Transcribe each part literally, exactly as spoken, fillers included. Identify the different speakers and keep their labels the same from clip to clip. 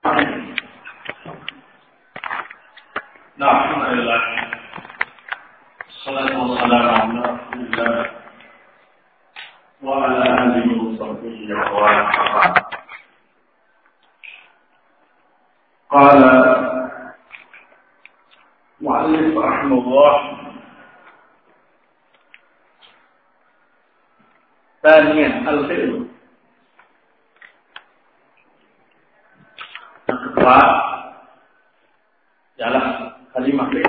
Speaker 1: Nah, alhamdulillah. Sallallahu alaihi wasallam wa ala alihi wa sahbihi wa sallam. Qala mu'allif rahimahullah Thaniyan al-fi'l. Yang kedua ialah kalimah fi'il.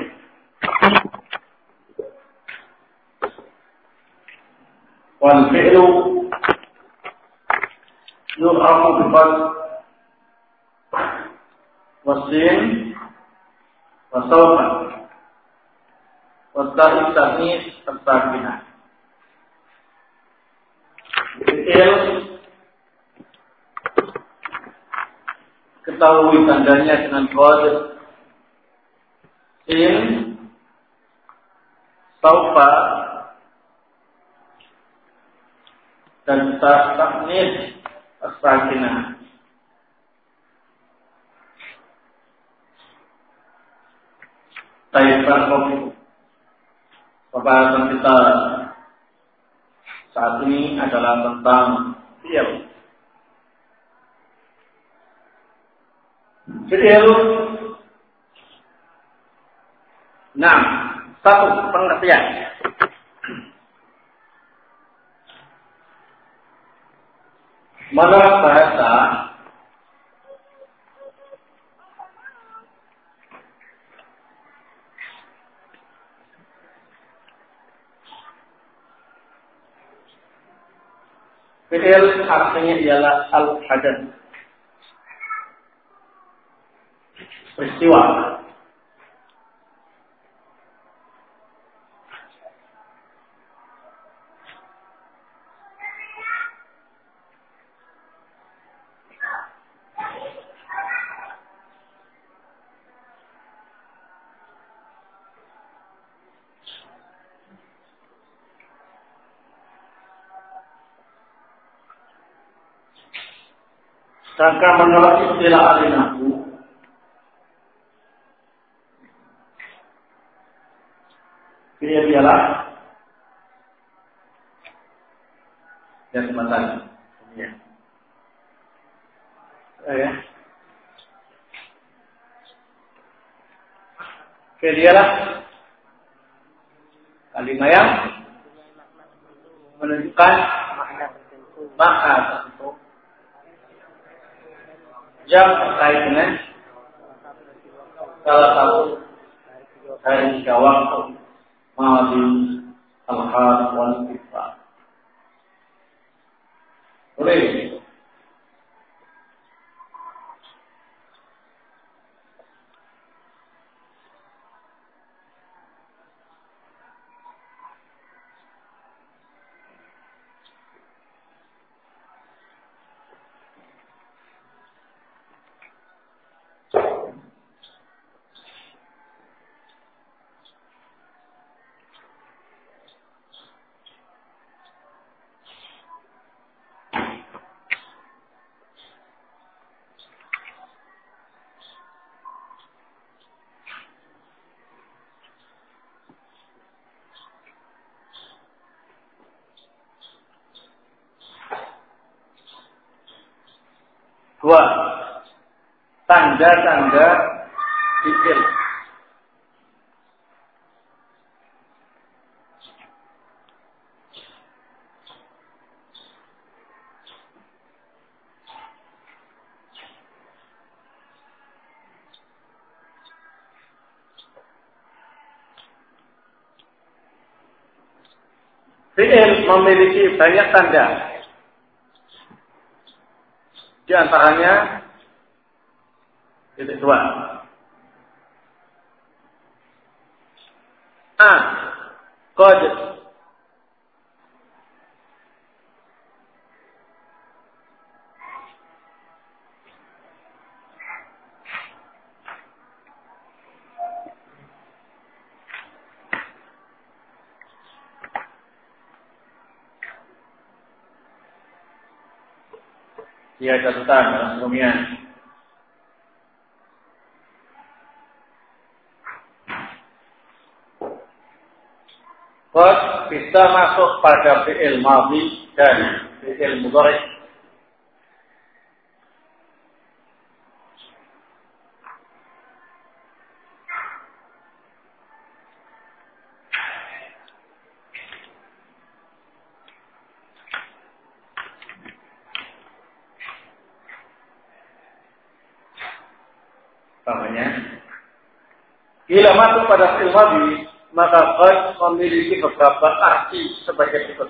Speaker 1: Wal fi'lu yu'rafu bi fath wa sin wa sawfa wa ta'i ta'nis as-sakinah. Fi'il ketahui tandanya dengan qad, sin, saufa, dan ta'nis as-sakinah. Baik, pembahasan kita saat ini adalah tentang fi'il. Fi'il. Nah, satu pengertian. Menurut bahasa fi'il artinya ialah al-hadath, peristiwa. Sedangkan menurut istilah ahli nahwu, fi'il ialah dan semacamnya. Ya. Ya. Fi'il ialah kalimat yang menunjukkan makna tertentu yang terkait dengan salah satu dari tiga waktu madhi, al-hal, wal istifham. Boleh. Dua, tanda-tanda fi'il. Fi'il memiliki banyak tanda. Di antaranya titik dua. A. Qad. Dia catatan dalam kemudian
Speaker 2: Qad bisa masuk pada fi'il madhi dan fi'il mudhari. Namanya. Bila masuk pada fi'il madhi, maka qad memiliki beberapa arti sebagai berikut.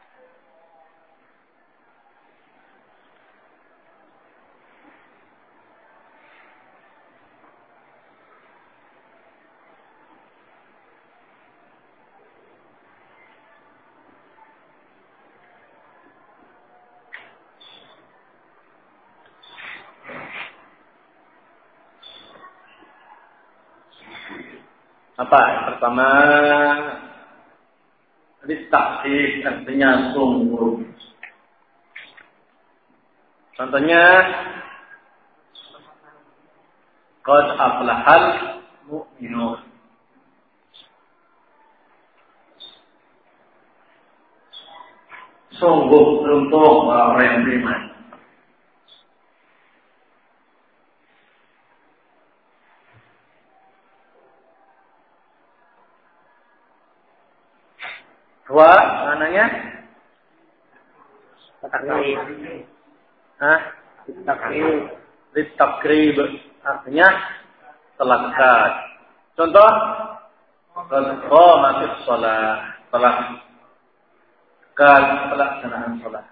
Speaker 2: Apa? Yang pertama, litaktif artinya sungguh. Contohnya, qad aflahal mu'minun. Sungguh beruntung orang yang beriman. Dua, mananya? Takrib. Hah? Takrib. Takrib. Artinya telah dekat. Contoh, qamatis shalah, telah dekat pelaksanaan salat.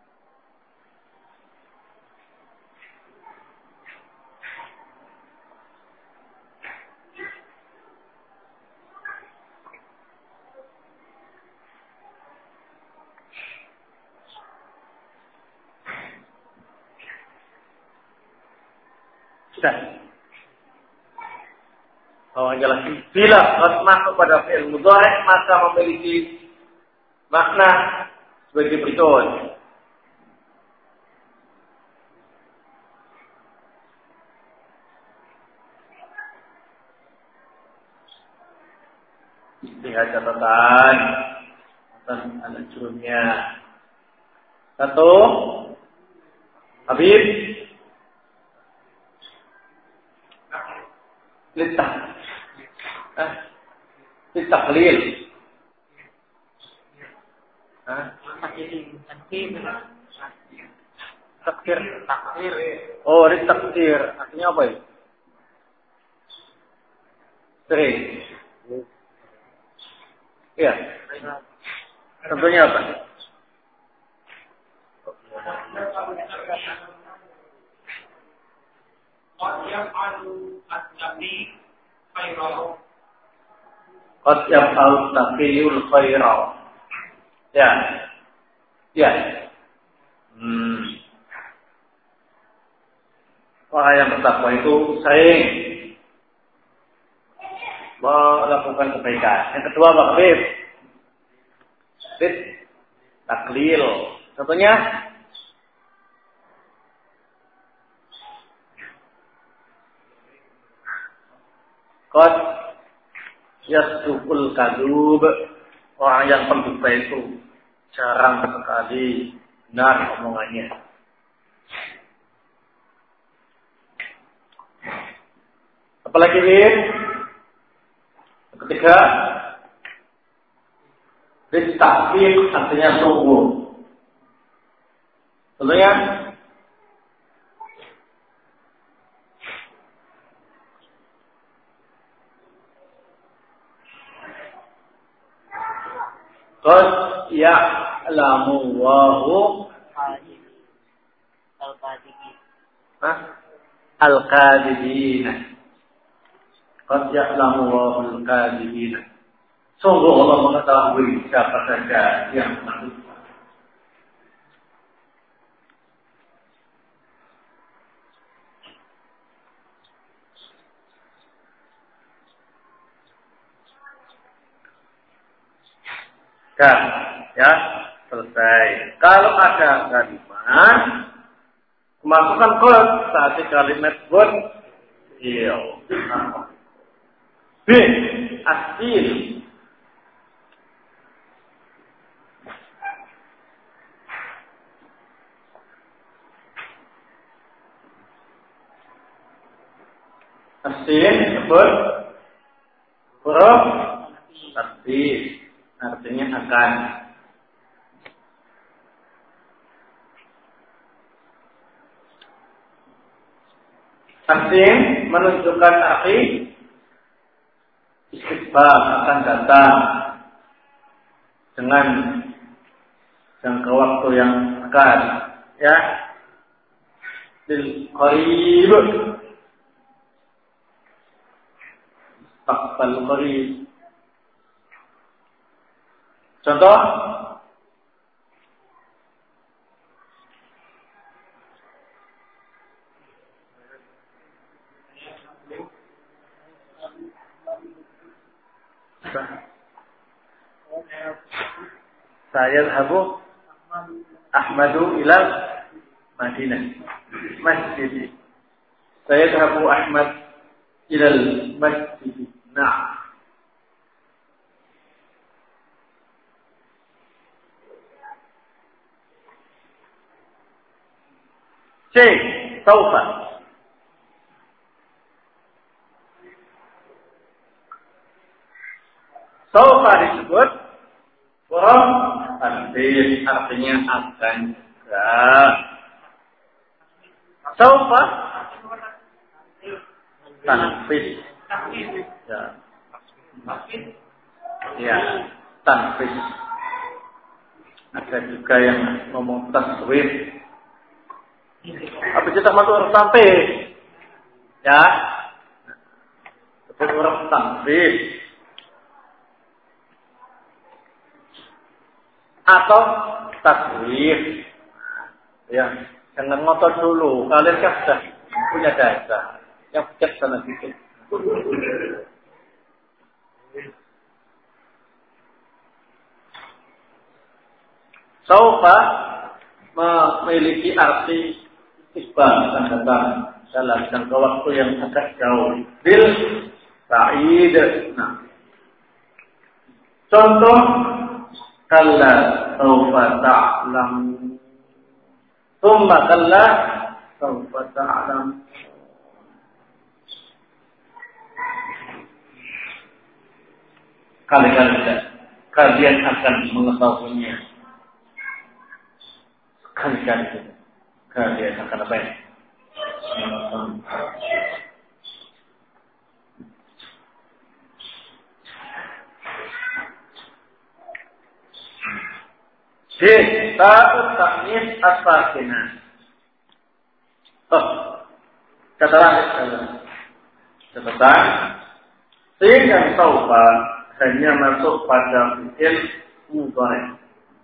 Speaker 2: Oh, jelas. Bila qad masuk pada fi'il mudhari maka memiliki makna sebagai berikut. Lihat catatan catatan al-jurumnya. Satu, Habib Litah ah, Litaklil ah, Takdir Takdir Oh, litakdir artinya apa ya? Sering. Iya. Contohnya apa? Qad yaf'alu at-taqi khairan. Qad yaf'alu at-taqiyul khairan. Ya. Ya. Hmm. Orang yang bertakwa itu sering melakukan kebaikan. Yang kedua, Baqib. Fit taklil. Contohnya qad yasduqul kadzub. Orang yang pendusta itu jarang sekali benar omongannya. Apalagi ini? Ketiga, litakfir artinya sungguh. Contohnya, qad ya'lamu Allahu al-kadhibin. Al-kadhibin. Qad ya'lamu Allahu al-kadhibin. Sungguh Allah mengetahui siapa saja yang mendusta. Dah, ya, selesai. Kalau ada kalimat, masukkan qad saat kalimat qad. Iya. B. Asil. Asin disebut huruf tartib, artinya akan. Asin menunjukkan arti istiqbal, akan datang dengan jangka waktu yang akan, ya. Bil qarib, taqbal qarib. Contoh, saya Abu Ahmadu ilal Madinah masjid. Saya Abu Ahmad ilal masjid. Nah, C. Saufa. Saufa disebut huruf tartib, artinya akan juga. Saufa tanfis. Ya. Ya, tanfis. Ada juga yang ngomong taswir. Apa kita masuk huruf tanfis? Ya. Sebut huruf tanfis. Atau taswir, ya, jangan ngotot dulu. Kalian kan sudah punya dasar yang bijaksana sedikit. Saufa memiliki arti istiqbal, akan datang dalam jangka waktu yang agak jauh. Bil sa'id. Nah, contoh, kalla sawfa ta'lam, tsumma kalla sawfa ta'lam. Kali-kali kalian akan mengetahuinya. Kali-kali kalian akan apa ya? C. Ta'ut ta'nis as-sakinah. Oh, kata catatan. C dan saufa hanya masuk pada fi'il mudhari'.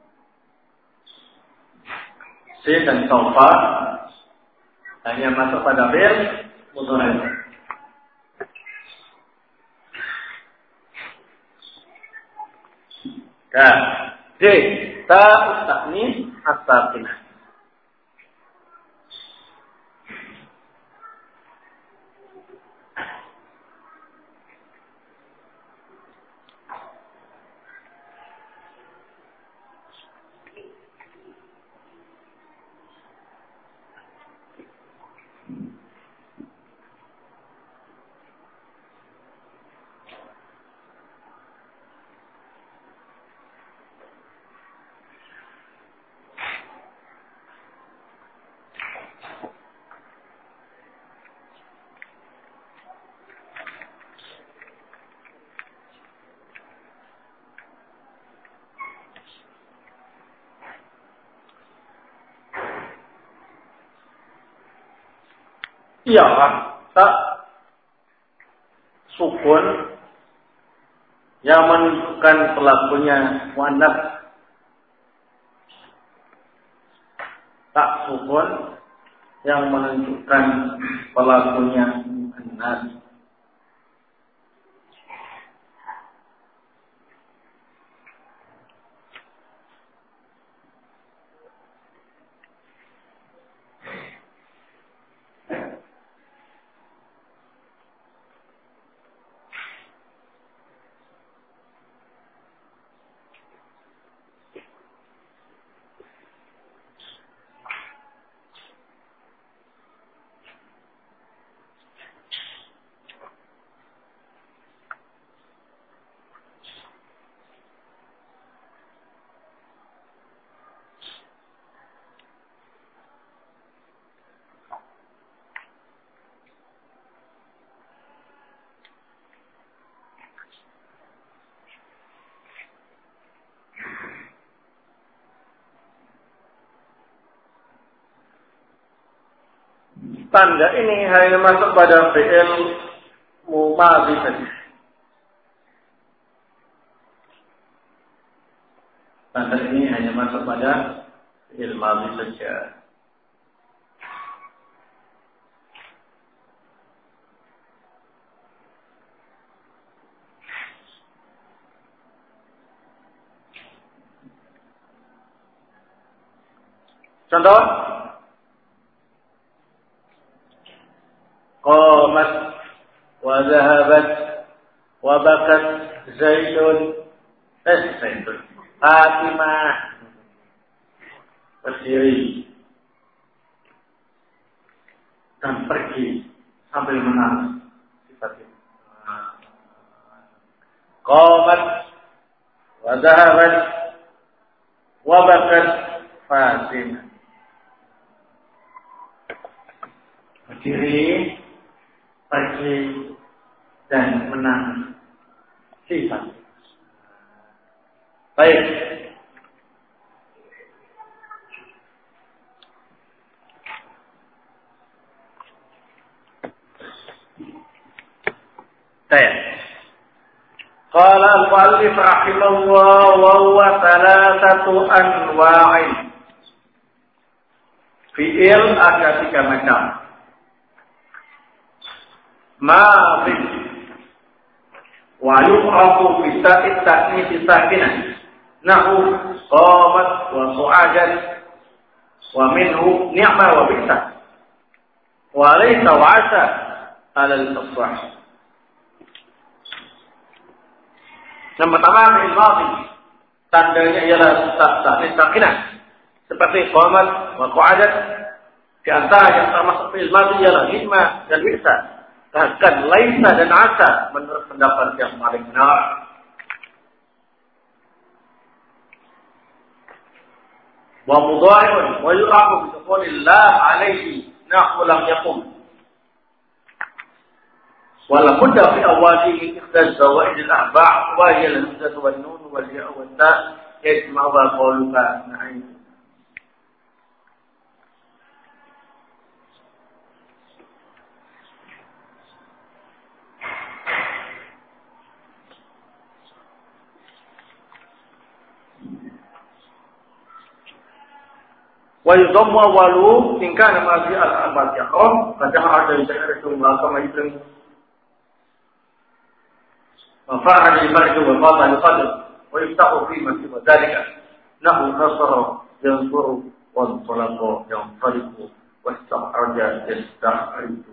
Speaker 2: C dan saufa hanya masuk pada fi'il mudhari'. Kan? D. Ta'ut ta'nis as-sakinah. Iya, tak sukun yang menunjukkan pelakunya muannats. Tak sukun yang menunjukkan pelakunya muannats. tanda ini hanya masuk pada fi'il madhi saja. Tanda ini hanya masuk pada fi'il madhi saja. Contoh, qamat wa zahabat wa bakat Zaidun, eh Zaidun, Fatimah berdiri dan pergi sambil menangis. Qamat wa zahabat wa bakat Fatimah. Berdiri, pergi, dan menang. Sifat. Baik. Saya. Qala al-mu'allif rahimahullah wa huwa thalathatu anwa'in. Fi'il ada tiga macam. Madhi wa yu'rafu bi ta'id ta'nits sakinah nahu qamat wa qu'adat wa minhu ni'ma wa bi'sa wa laysa wa 'asa 'ala al-asah. Yang pertama fi'il madhi, tandanya ialah ta'nits sakinah seperti qamat wa qu'adat. Di antara yang termasuk fi'il madhi ialah ni'ma dan bi'sa. Bahkan laisa dan asa menurut pendapat yang paling benar. Wa mudhari'un wa yu'rafu bi sukuniillah alaihi nahu lam yakum. Wa la budda fi awwalihi ikhdas zawaid al-arba' wa hiya al-hamzah wan nun wal ya' wa ta yajma'u qawluka na'im. Wa yudhammu awwalu in kana ma fi al-arba'at yaqum qadaha ada ta'rifu ma kama yudham wa fa'ala al-farju wa qala al-qadr wa yaftahu fi ma siwa dhalika nahu nasara yansuru wa talaqa yanfariqu wa ista'raja yasta'ridu.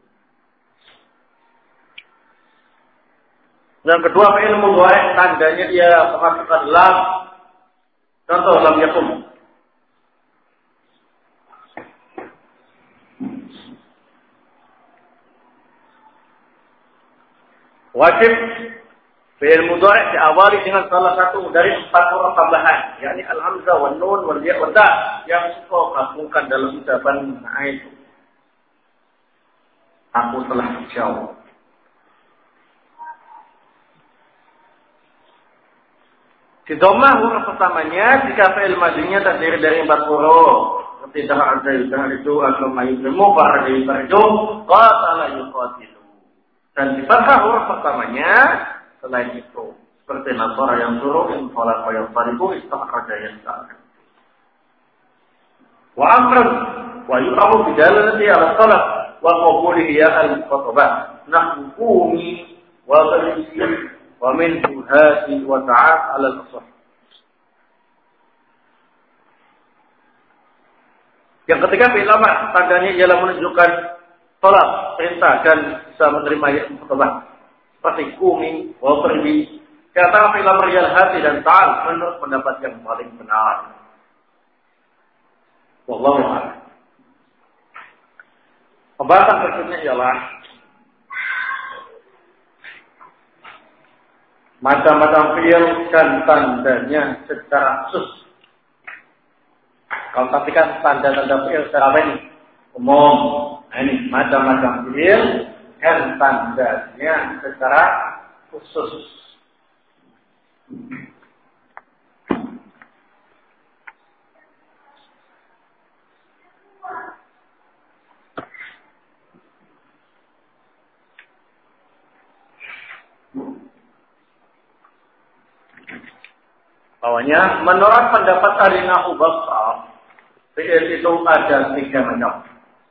Speaker 2: Yang kedua fi'il mudhari' tandanya dia memasukkan lam. Contoh lam yakum. Wajib fi'il mudhari' diawali dengan salah satu dari empat huruf tambahan, yakni al-hamzah wan nun wal ya' wa ta yang kau gabungkan dalam ucapan na'it. Aku telah jauh. Di dhammah huruf pertamanya jika fi'il madhinya terdiri dari empat huruf. Seperti dah ada itu atau mayyimu para dari itu qatala yuqatilu. Dan di fathah huruf pertamanya selain itu seperti nasara yang suruh in qala fa yafariqu istakhraja yasta'an. Wa amran wa yu'amu bidalalati ala salat wa qabulihi ya al-khatabah nahwu qumi wa qadisi wa min hati wa ta'at ala al-asah. Yang ketiga fi'il amr tandanya ialah menunjukkan salat, perintah dan bisa menerima yang khutbah. Seperti kumi, wa pergi. Kata fi'il amr ialah hati dan ta'al menurut pendapat yang paling benar. Wallahu a'lam. Pembahasan berikutnya ialah macam-macam fi'il dan tandanya secara khusus. Kalau tadi kan tanda-tanda fi'il secara apa ini? Umum. Nah, ini macam-macam fi'il dan tandanya secara khusus. Bawahnya, menurut pendapat ahli nahwu basar, fi'il itu ada tiga macam.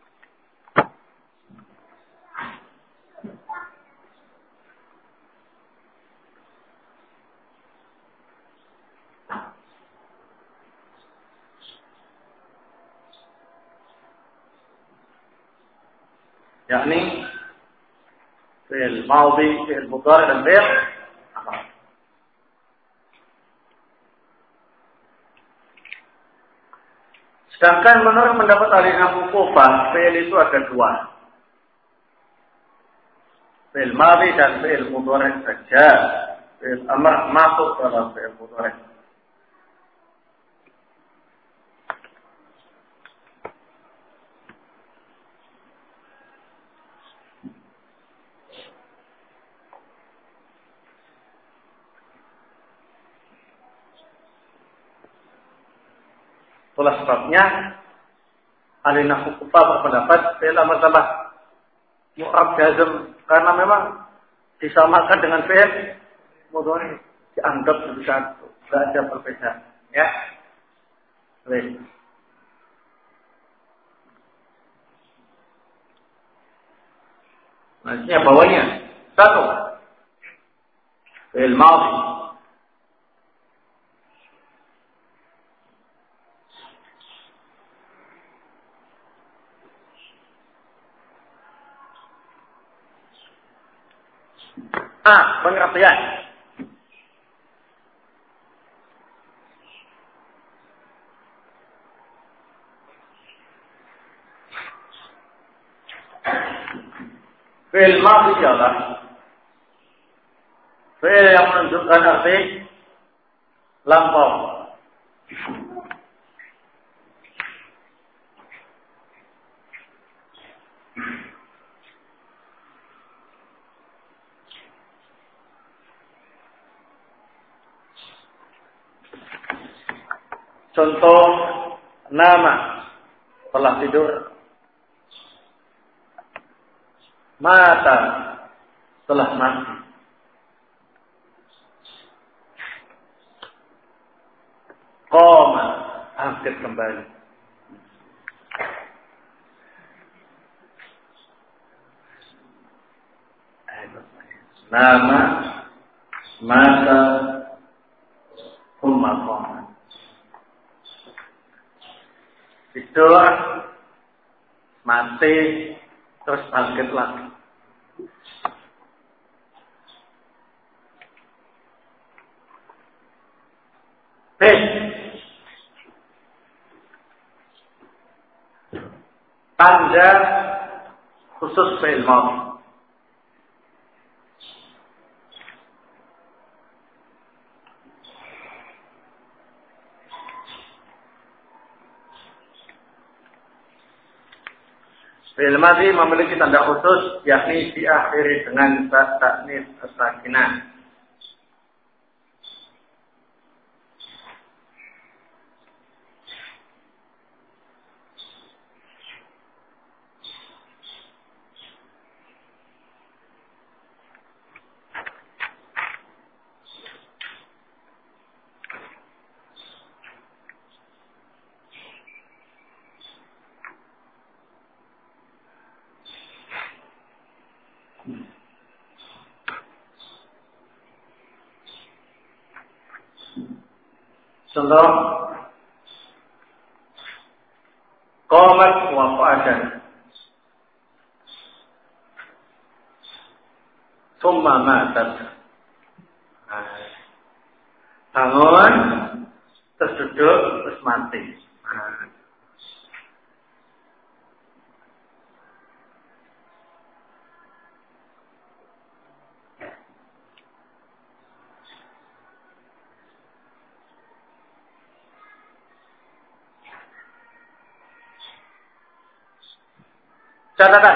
Speaker 2: Yakni fi'il madhi, fi'il mudhari dan fi'il amr. Sedangkan menurut pendapat ahli nahwu Kufah, fi'il itu ada dua. Fi'il madhi dan fi'il mudhari saja. Fi'il amr masuk dalam fi'il mudhari. Itulah sebabnya ahli nahwu Kufah berpendapat fi'il amr tambah mu'rab jazm karena memang disamakan dengan fi'il mudhari, dianggap sebagai satu, tidak ada perbedaan. Ya, baik. Maksudnya bawahnya satu fi'il madhi, A. Pengertian. Fi'il madhi adalah fi'il yang menunjukkan arti lampau. Contoh nama, telah tidur. Mata, telah mati. Qoma, bangkit kembali. Nama, mata, qoma, qoma. Tidur, mati, terus bangkit lagi. B. Tanda khusus fi'il madhi. Fi'il madhi memiliki tanda khusus, yakni diakhiri dengan ta'nis as-sakinah. Contoh qamat wa qa'adan thumma matat. Bangun, terus duduk, terus mati. Catatan.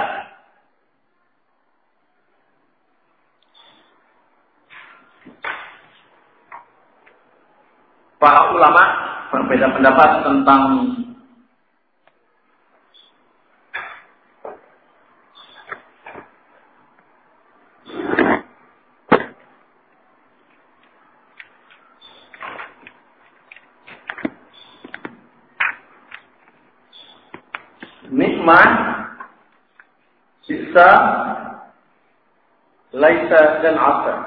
Speaker 2: Para ulama berbeda pendapat tentang Isma, Sisa, Laisa dan Asa.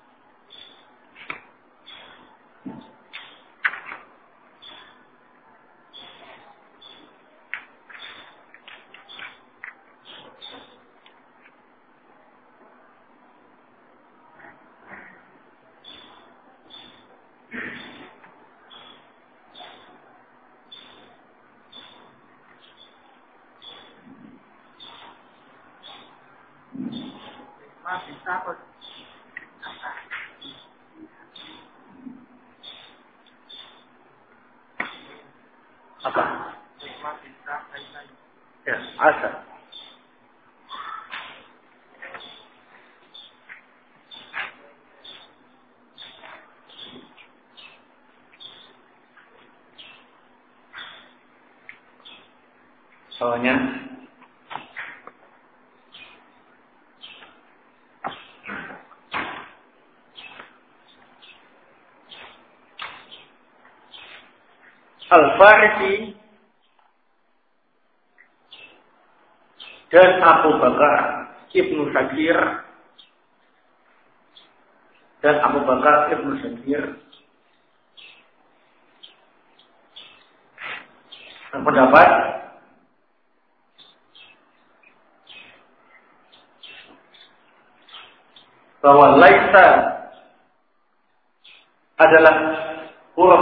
Speaker 2: Apa? Ya, Asa. Soalnya Al-Farisi dan Abu Bakar Ibnu Syakir dan Abu Bakar Ibnu Syakir berpendapat bahwa laisa adalah huruf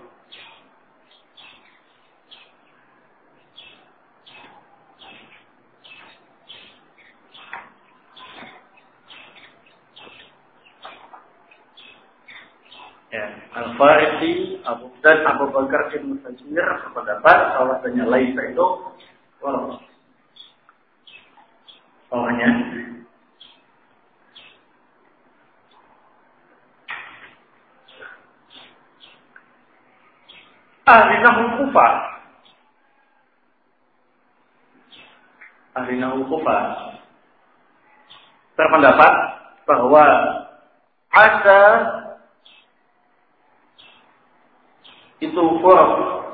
Speaker 2: ya, Al-Farisi Abu dan Abu Bakar Ibnu Syakir berpendapat bahwasanya laisa itu huruf. Soalnya ahli nahwu Kufah ahli nahwu Kufah berpendapat bahwa asa itu huruf.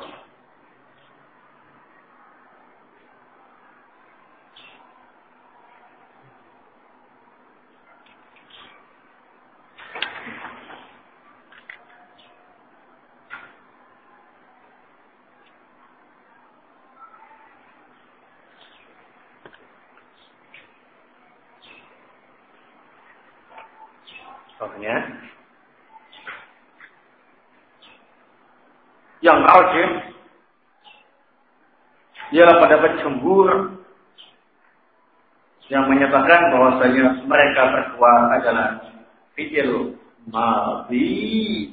Speaker 2: Contohnya yang rajih ialah pendapat jumhur yang menyatakan bahwasanya mereka berdua adalah fi'il madhi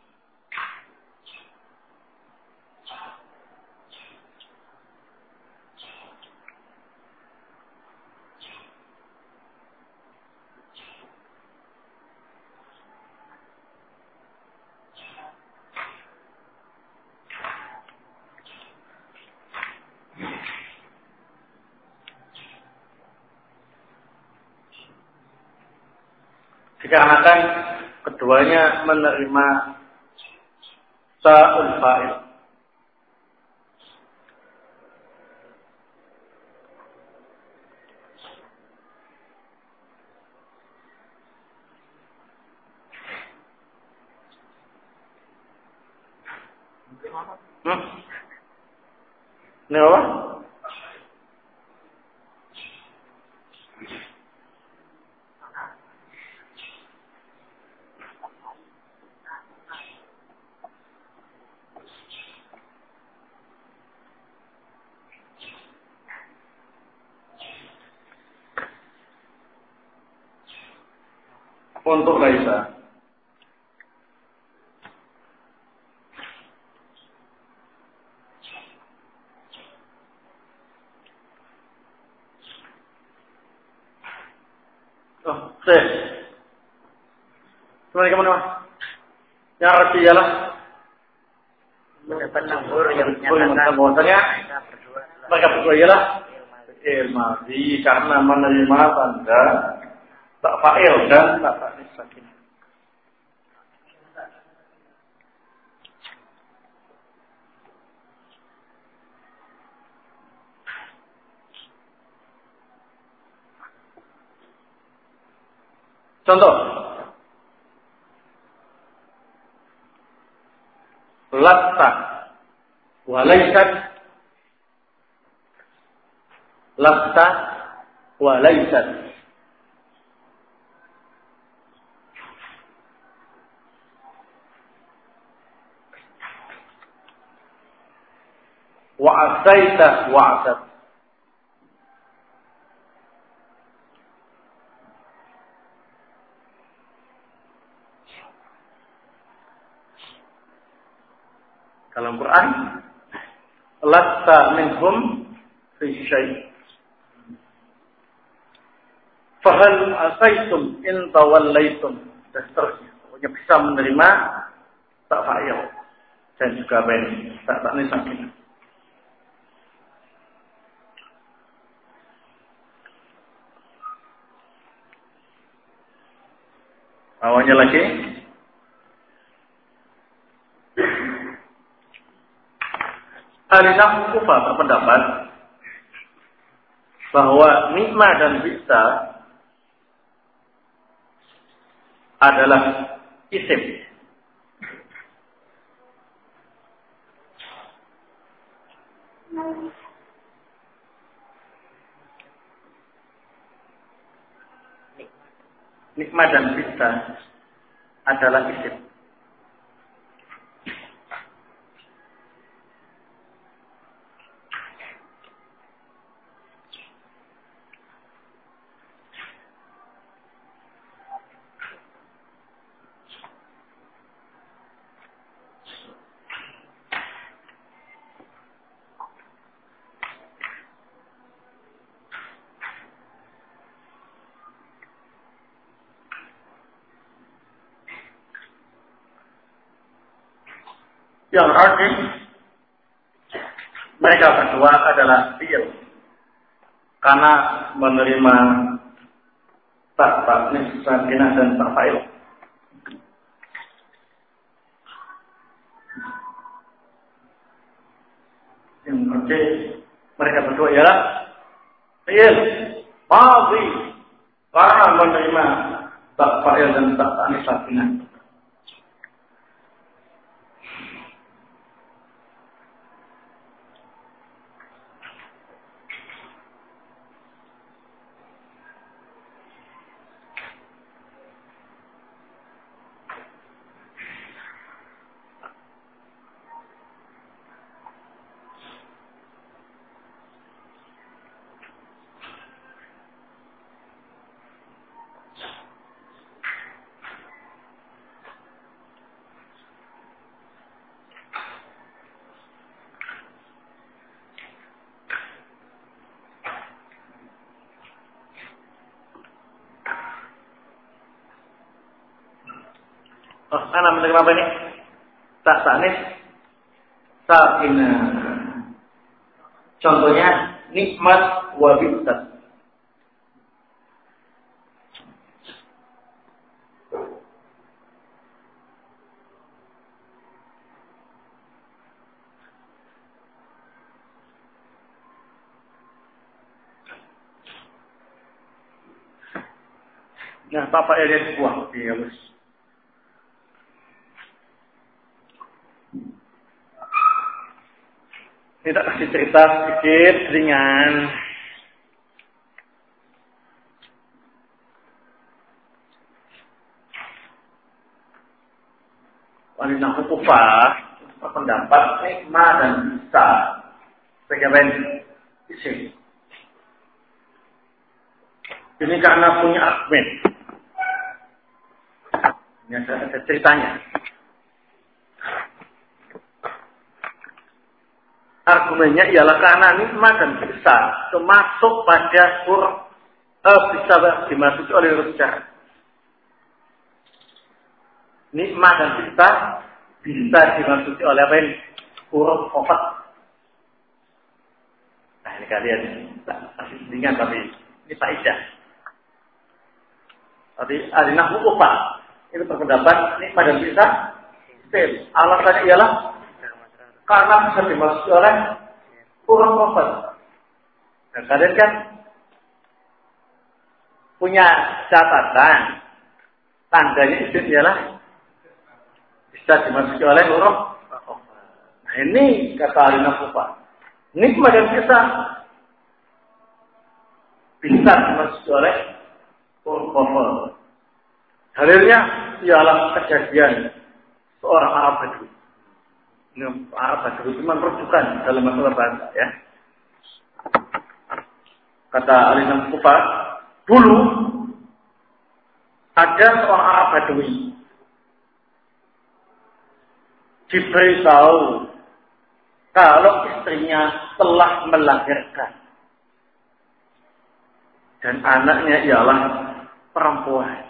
Speaker 2: dikarenakan keduanya menerima ta'ul fa'il. Hmm? Ini apa? Untuk Laisa. Oh, saya. Kemana kemana mas? Yang arti ialah
Speaker 3: pendapat jumhur yang
Speaker 2: menyatakan bahwasanya mereka berdua ialah ilmadi karena menerima tanda tak fa'il dan tak ta'nis sakin. Contoh. Lasta walaysat. Lasta walaysat. Wa'asaita wa'asat. Dalam Quran, lasta minhum fi syai'. Fahal asaitum in tawallaitum. Dan seterusnya. Pokoknya bisa menerima tak fa'il. Dan juga ben. Tak tak nisakin. Awalnya lagi. Al-Imam Kufah berpendapat bahwa nikmah dan bisa adalah isim. Nikmah dan bisa adalah isim. Yang arti mereka berdua adalah fi'il karena menerima tak taknis sakinah dan tak fa'il. Yang arti mereka berdua ialah fi'il madhi karena menerima tak fa'il dan tak taknis sakinah. Oh, ana menerima apa ini? Tak tanis sakinah. Contohnya nikmat wa bi'sat. Nah, Bapak Elias buang di halus. Kita kasih cerita sedikit ringan. Wanita Kufah berpendapat nikmah dan bisa sebagai isim. Ini karena punya argumen. Ini ada, ada ceritanya. Argumennya ialah karena nikmat dan bisa termasuk pada huruf eh, bisa dimasuki oleh huruf jar. Nikmat dan bisa bisa dimasuki oleh apa ini? Huruf khafat. Nah ini kalian masih ringan tapi ini faedah. Tapi adinah Kufah itu berpendapat nikmat dan bisa. Alasannya ialah karena bisa dimasuki oleh huruf khafat. Dan kalian kan punya catatan tandanya isim ialah bisa dimasuki oleh huruf. Nah ini kata Alina Kufa. Nikmah dan kisah bisa dimasuki oleh huruf kofol. Halilnya ialah kejadian seorang Arab Badui. Ini Arab Badui itu memang rujukan dalam masalah bahasa ya. Kata Alina Kufa, dulu ada seorang Arab Badui diberitahu kalau istrinya telah melahirkan dan anaknya ialah perempuan.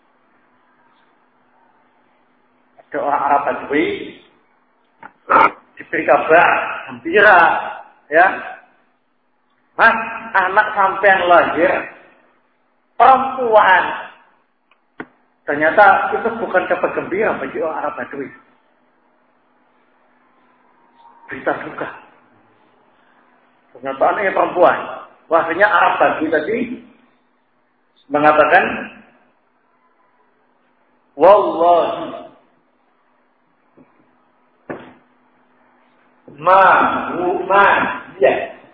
Speaker 2: Ada orang Arab Badui diberi kabar gembira, ya, Mas, anak sampean lahir perempuan. Ternyata itu bukan kabar gembira bagi orang Arab Badui. Berita duka. Ternyata anaknya perempuan. Wahnya Arab Badui tadi mengatakan, Wallahi ma hu ma ya.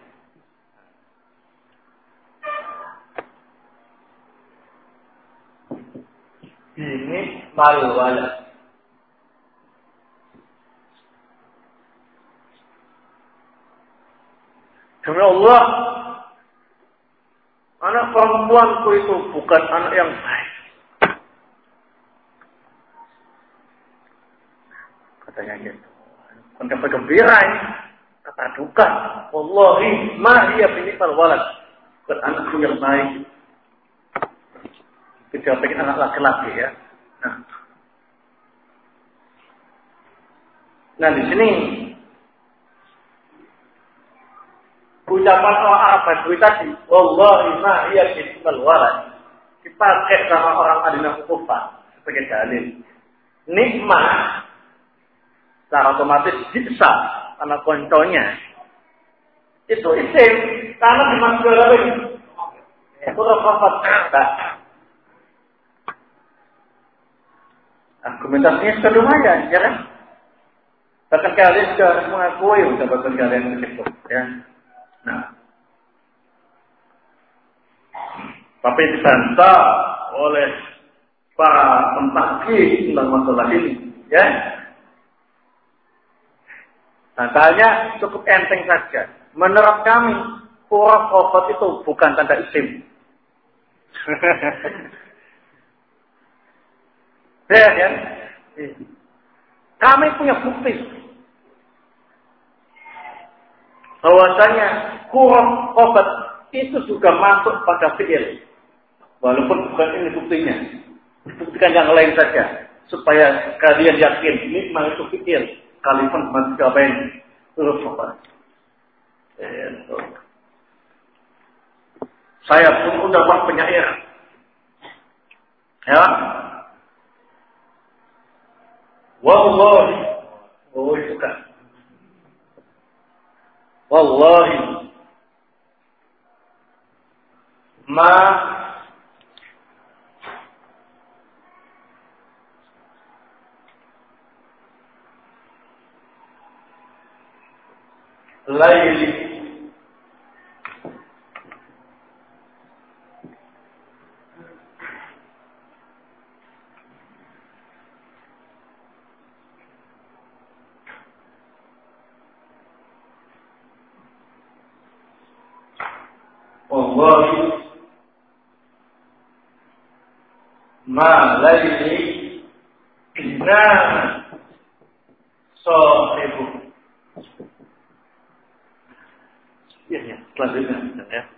Speaker 2: Ini mal walad. Demi Allah, anak perempuanku itu bukan anak yang baik. Katanya gitu. Bukan kabar gembira ini. Kata duka. Wallahi ma hiya binimal walad. Bukan anakku yang baik. Kita pengen anak laki-laki ya. Nah, nah di sini ucapan orang Arab Badui tadi, wallahi ma hiya binimal walad, dipakai sama orang Madinah Kufah sebagai dalil. Nikmah secara otomatis bisa karena konconya itu isim karena dimaksud oleh itu rapat kata. Argumentasinya sudah lumayan, ya kan? Bahkan kalian sudah mengakui ucapan kalian itu, ya. Nah, tapi dibantah oleh para pentakhir tentang masalah ini, ya. Nah, tanya cukup enteng saja. Menurut kami, huruf khafat itu bukan tanda isim. Ya kan? Kami punya bukti bahwasanya huruf khafat itu juga masuk pada fi'il. Walaupun bukan ini buktinya. Buktikan yang lain saja supaya kalian yakin ini memang itu fi'il. Kalian masih gapain huruf khafat. Saya pun dapat penyair. Ya. Wallahi, oh itu kan. Wallahi, ma laili Wallahi ma laili inna sahibu. Ya, ya, selanjutnya ya.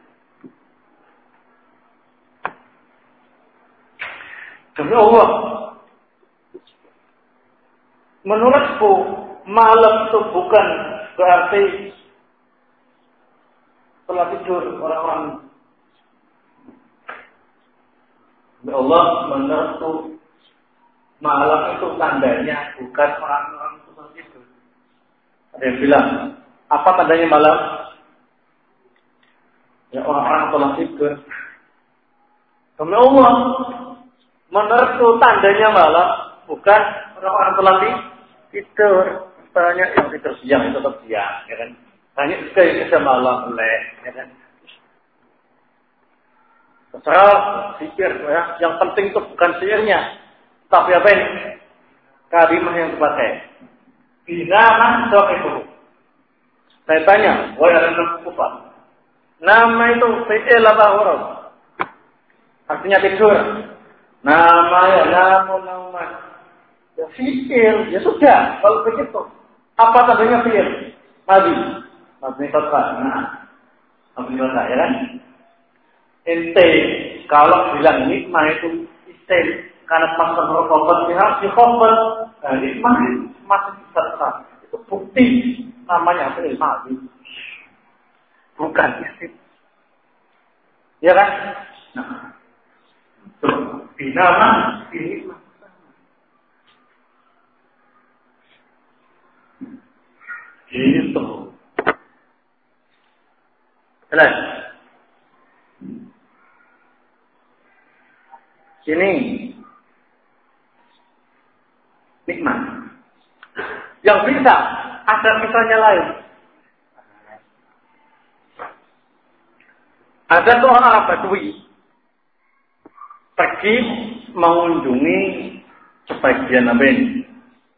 Speaker 2: Demi Allah, menurutku malam itu bukan berarti setelah tidur orang-orang. Demi Allah, menurutku malam itu tandanya bukan orang-orang setelah tidur. Ada yang bilang, apa tandanya malam? Ya orang-orang telah tidur. Demi Allah, Menurutku tandanya malam bukan orang-orang telah tidur. Tanya yang tidur siang itu tetap siang, ya kan? Hanya sekali saja malam melek, ya kan? Terserah pikir, ya. Yang penting itu bukan sihirnya, tapi apa ini? Kalimah yang dipakai. Bila man itu. Saya tanya, wahai anak kufar, nama itu fi'il apa huruf? Artinya tidur. Nama ya namun nama. Ya fi'il, ya sudah. Kalau begitu, apa tandanya fi'il? Madi, madi kata. Nah, madi kata, ya kan? Ente kalau bilang nikmah itu istilah karena maksud rokobat pihak si khobar, nah nikmah masih serta itu bukti namanya fi'il madi, bukan isim, ya kan? Nah, binama ini itu, jelas. Ini nikmat. Yang bisa ada misalnya lain. Ada seorang Arab Badui pergi mengunjungi sebagian apa ini?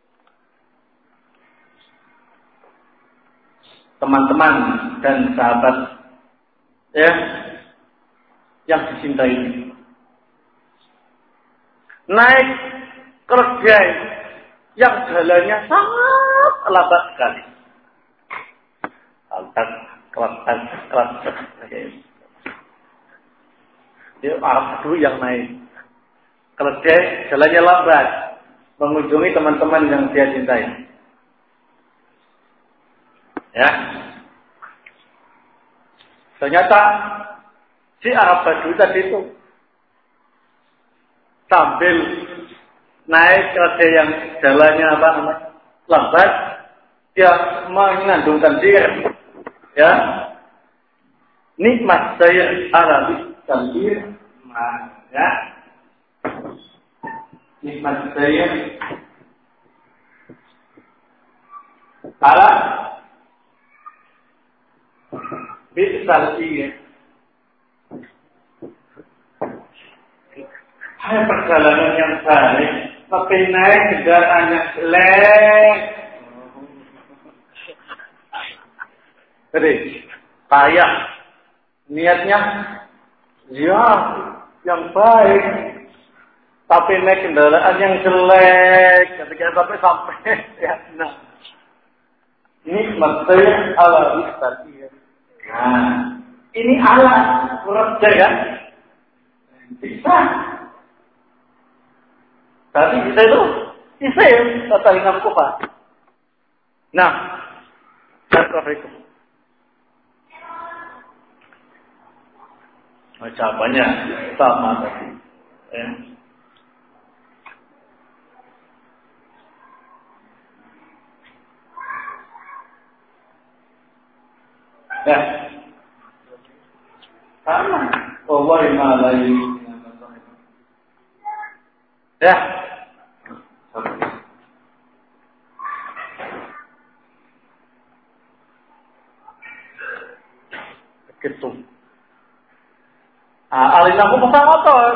Speaker 2: Teman-teman dan sahabat ya yang dicintai. Naik kerja yang jalannya sangat lambat sekali. Altak, kelatak, kelatak. Dia Arab dulu yang naik. Kerja jalannya lambat, mengunjungi teman-teman yang dia cintai. Ya. Ternyata si Arab Badui tadi itu sambil naik kereta yang jalannya apa namanya lambat, dia mengandungkan diri, ya nikmat saya Arabi sambil ya nikmat saya ala bisal iya. Hai perjalanan yang baik, tapi naik kendaraannya jelek. Jadi, payah. Niatnya, ya, yang baik. Tapi naik kendaraan yang jelek. Ketika sampai sampai, ya, nah. Ini maksudnya ala istati. Nah, ini ala kurang kan? Bisa. Tapi bisa itu isim kata Imam Kufah. Nah, Assalamualaikum. Jawabannya sama tadi. Ya. Ya. Sama. Wallahi ma la ya. Begitu. Ah, alin aku pasang motor.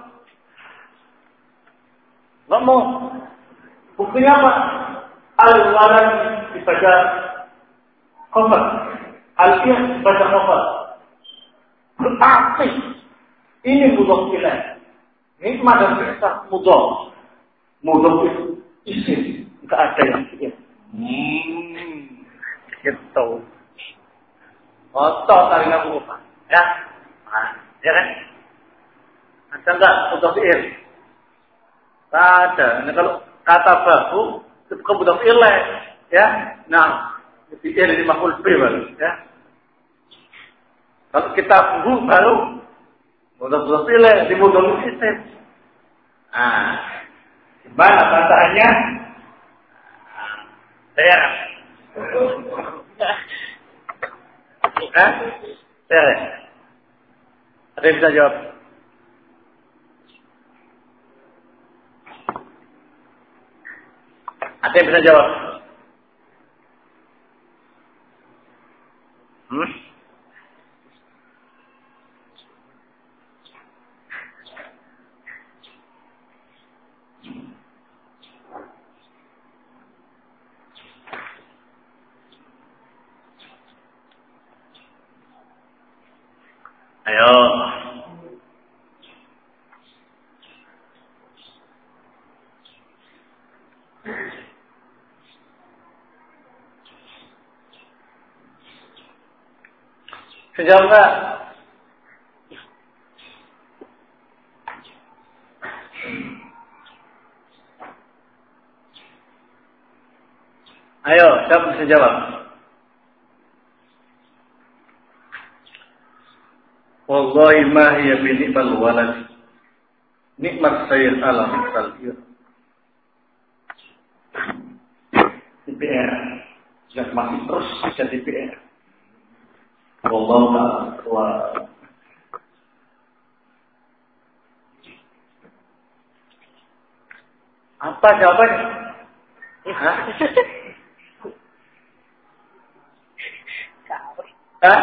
Speaker 2: Nggak mau. Buktinya apa? Al-walan dibaca kofar. Al-iyah dibaca kofar. Berarti ini butuh pilihan. Nikmat dan biasa mudah. Mudah itu isim. Enggak ada yang pikir. Hmm. Gitu. Otot dari aku lupa. Ya. Nah, ya kan? Ada enggak mudah pikir? Tak ada. Nah, kalau kata bahu, itu bukan mudah pikir. Ya. Nah. Pikir ini makhluk baru. Ya. Kalau kita buhu baru. Mudah-mudah pilih. Di mudah isim. Nah, gimana bacaannya? Saya, eh, saya, ada yang bisa jawab? Ada yang bisa jawab? Hmm? Ayo. Sejauh enggak? Ayo, siapa bisa jawab? Wallahi ma hiya bi ni'mal walad. Nikmat saya alam salih. D P R. Sudah masih terus bisa D P R. Wallahu ta'ala. Apa jawabannya? Hah? Hah?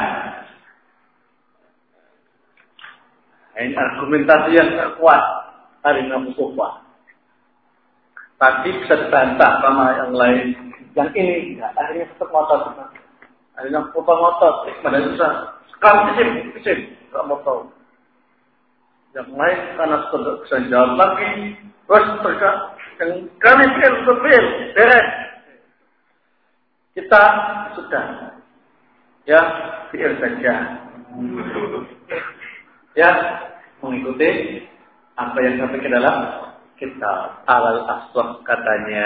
Speaker 2: Ini argumentasi yang kuat dari Nabi Mustafa. Tadi bisa dibantah sama yang lain. Yang ini enggak, akhirnya tetap ngotot. Akhirnya Mustafa ngotot, pada susah. Sekarang kisim, kisim, enggak mau tahu. Yang lain karena sudah bisa jawab lagi, terus mereka yang kami fil, fil, beres. Kita sudah, ya, fil saja. Ya, mengikuti apa yang sampai ke dalam kitab Al-Aswaq katanya.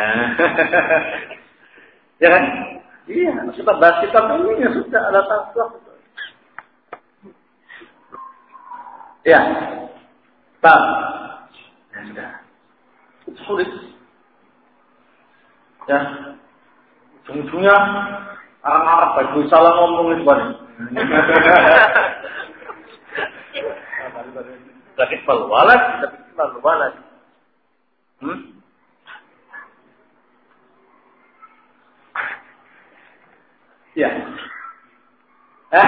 Speaker 2: Ya kan? Iya, kita bahas kitab ini ya sudah Al-Aswaq. Ya, bang, ya sudah. Sulit. Ya, ujung-ujungnya orang Arab bagi salah ngomong itu banyak. Tapi walad, tapi walad. Hmm? Ya. Eh?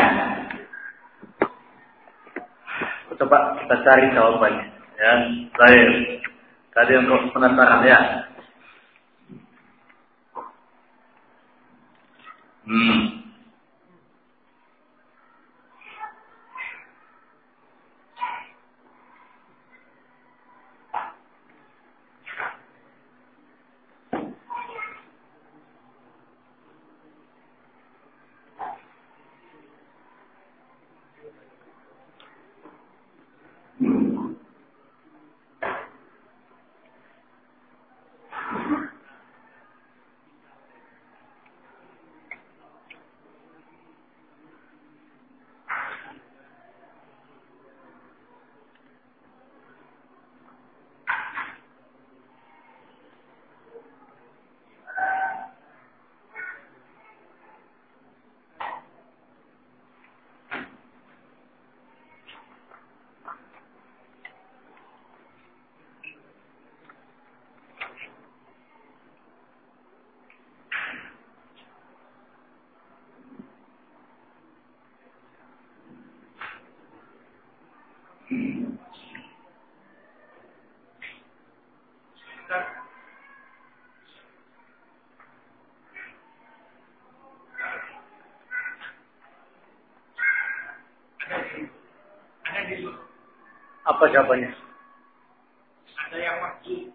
Speaker 2: Coba kita cari jawabannya. Ya, baik. Tadi untuk penasaran ya. Hmm. Apa jawabannya?
Speaker 3: Ada yang wajib.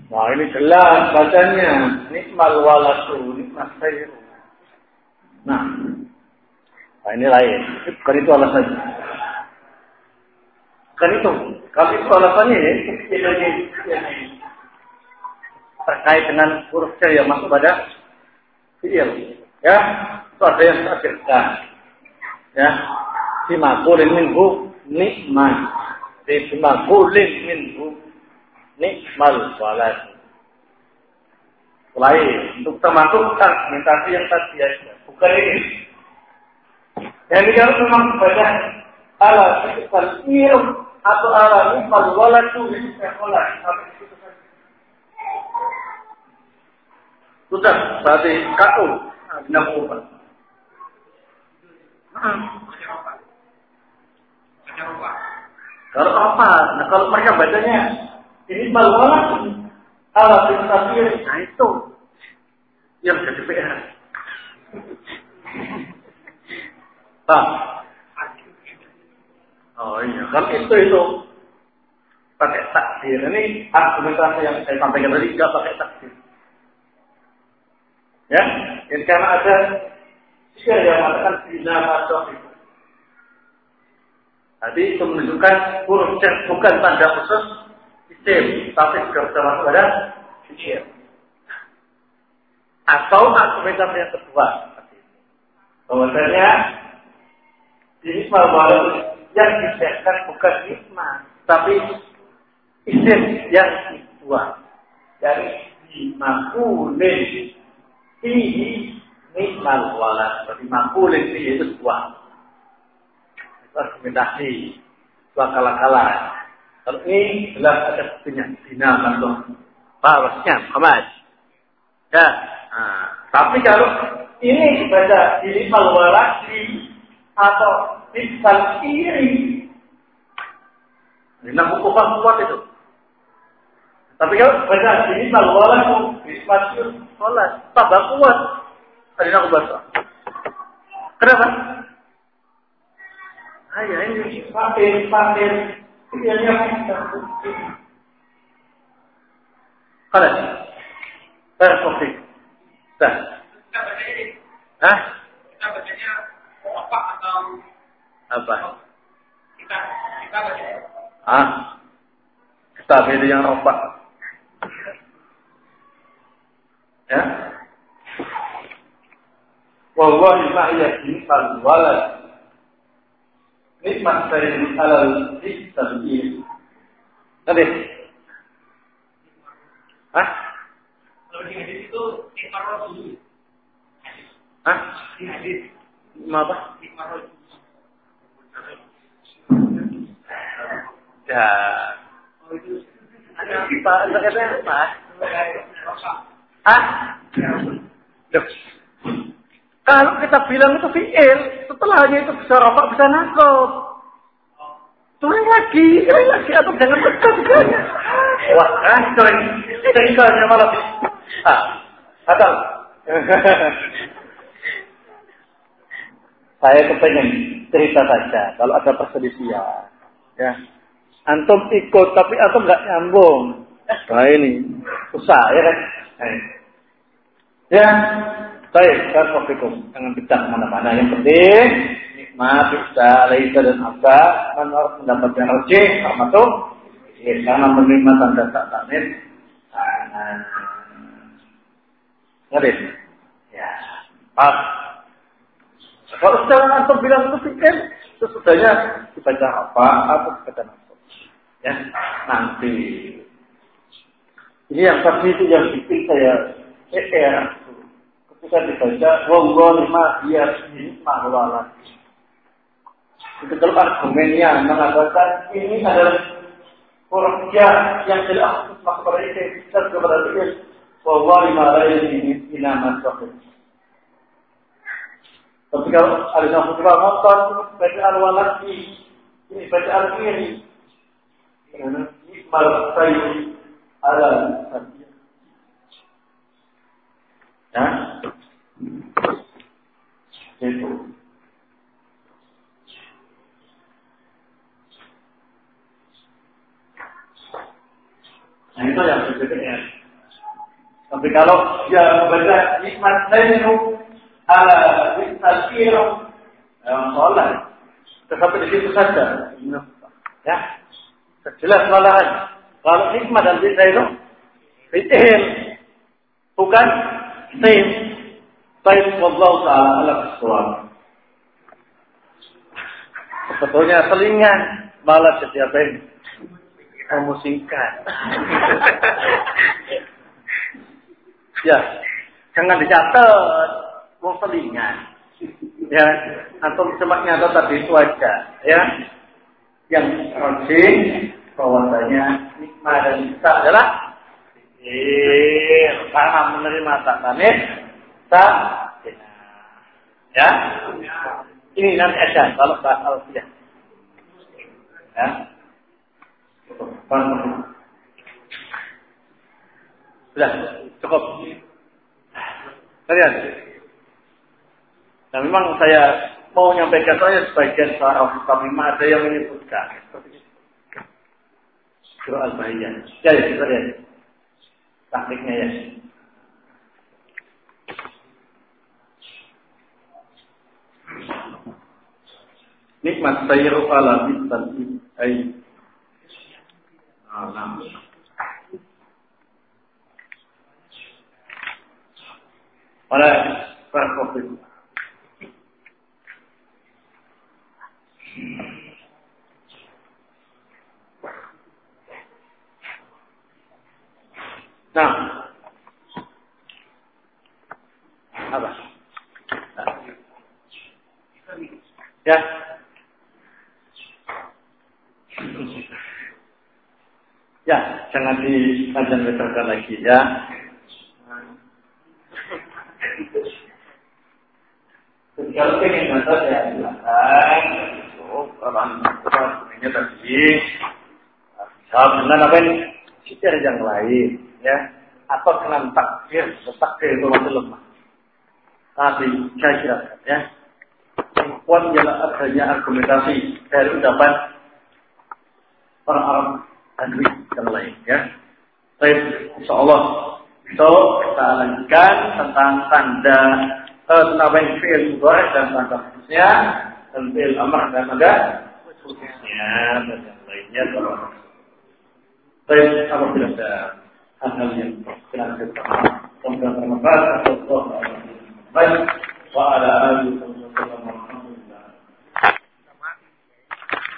Speaker 2: Nah ini jelas bacanya. Nikmal waladu, nikmat sayyidu. Nah, nah ini lain. Bukan itu alasannya. Bukan itu. Kalau itu alasannya ya, ini, ini terkait dengan huruf C yang masuk pada fi'il. Ya, itu ada yang terakhirkan. Ya, simakulin minhu nikmat. Simakulin minhu nikmal walad. Lain untuk termasukkan argumentasi yang tadi ya, bukan ini. Yang kalau memang baca ala fi'il ilm atau ala nikmal walad itu sekolah. Sudah berarti kau tidak berubah. Kalau apa? Nah kalau mereka bacanya ini balwala ala tafsir, nah itu yang jadi P R. Pak. Oh iya, kalau itu itu pakai takdir. Ini argumentasi yang saya sampaikan tadi tidak pakai takdir. Ya, ini karena ada sihir yang mengatakan bina masuk itu. Tadi itu menunjukkan huruf C bukan tanda khusus isim, tapi juga bisa masuk pada sihir. Atau argumentasi yang kedua, bahwasanya ini malah yang disebutkan bukan nikmat, tapi isim yang dibuat dari makulin fihi nikmal walad. Berarti makulin fihi itu sebuah argumentasi, sebuah kala-kala. Kalau ini jelas ada buktinya, bina mantung. Bahwasanya, Muhammad. Ya, nah, tapi kalau ini dibaca nikmal walad atau nikmal iri, ini nak hukum kuat itu. Tapi kalau baca nikmal walad, nikmal sholat, tambah kuat. Tadi aku baca. Kenapa? Ayah ini fakir, fakir. Dia yang bukti. Kalau perfect. Dah.
Speaker 3: Kita baca ini.
Speaker 2: Hah?
Speaker 3: Kita bacanya apa atau
Speaker 2: apa?
Speaker 3: Kita kita baca.
Speaker 2: Ah. Kita beda yang ropak. Ya. Wallahi ma yakin walad. Nikmat dari halal istri. Tadi. Hah?
Speaker 3: Kalau di hadis itu nikmat rasul.
Speaker 2: Hah?
Speaker 3: Di hadis
Speaker 2: apa?
Speaker 3: nikmat rasul.
Speaker 2: Ya.
Speaker 3: Oh itu
Speaker 2: Ada apa? Zakatnya apa? Ah? Duh. Kalau kita bilang itu fi'il, setelahnya itu bisa rafak, bisa nasab. Tulis lagi, tulis lagi, atau jangan tekan segalanya. Wah, ah, tulis. Jadi kalau malah. Ah, atau. Saya kepengen cerita saja, kalau ada perselisihan. Ya. Antum ikut, tapi antum nggak nyambung. Nah ini, susah ya kan? Ya. Baik, assalamualaikum. Jangan pecah mana-mana. Yang penting, nikmat, bisa, laisa dan abda, kan harus mendapatkan rejih, termasuk, ya, karena menerima tanda tak takmir. Nah, ngerti? Ya, pas. Kalau sekarang antum bilang itu pikir, itu sudahnya dibaca apa, atau dibaca apa. Ya, nanti. Ini yang tadi itu yang bikin saya, eh, eh, ketika dibaca wallahi ma yasmi mahwala. Itu kalau argumennya mengatakan ini adalah huruf ya yang tidak masuk pada itu dan kepada itu wallahi ma la yasmi inaman sahih. Tapi kalau ada yang berkata motor baca al-walad ini baca al-kiri ini malah saya ada ya, itu. Nah itu yang berikutnya. Tapi kalau dia membaca nikmat lainu ala bisakiro dalam sholat, tetapi di situ saja, ya, jelas malahan. Kalau nikmat dan bisa itu, fitil, bukan tim. Baik, wallahu ta'ala ala bisawab. Sebetulnya selingan malah jadi apa ini? Memusingkan. Ya, jangan dicatat, mau selingan. Ya, atau cuma nyata tadi itu aja. Ya, yang penting bahwasanya nikmat dan bisa adalah eh, karena menerima takdir tak. Ya, ini nanti aja kalau bahas alfiah. Ya. Sudah, cukup. Kalian. Nah, memang saya mau menyampaikan saja sebagian soal al-Fatihah ada yang menyebutkan. Surah Al-Bahiyah. Ya, ya, kita lihat. Taktiknya ya. Nikmat sayru ala bisan ay. Ah, nah. Mana perkopi? Nah, apa? Ya. Ya, jangan dipanjang-lebarkan lagi ya. Kalau ingin baca ya silakan. Oh, orang ini tadi jawab dengan apa ini? Sisir yang lain, ya. Atau dengan takdir, takdir itu masih lemah. Tapi saya kira, ya. Yang kuat ialah adanya argumentasi dari ucapan orang Arab dan yang lain, ya. Baik, insya Allah itu kita lanjutkan tentang tanda tentang fi'il mudhari dan tanda khususnya dan fi'il amr dan tanda khususnya dan yang lainnya kalau baik apabila ada hal-hal yang berkenaan dengan bermanfaat atau Allah wa ala alihi wa sallam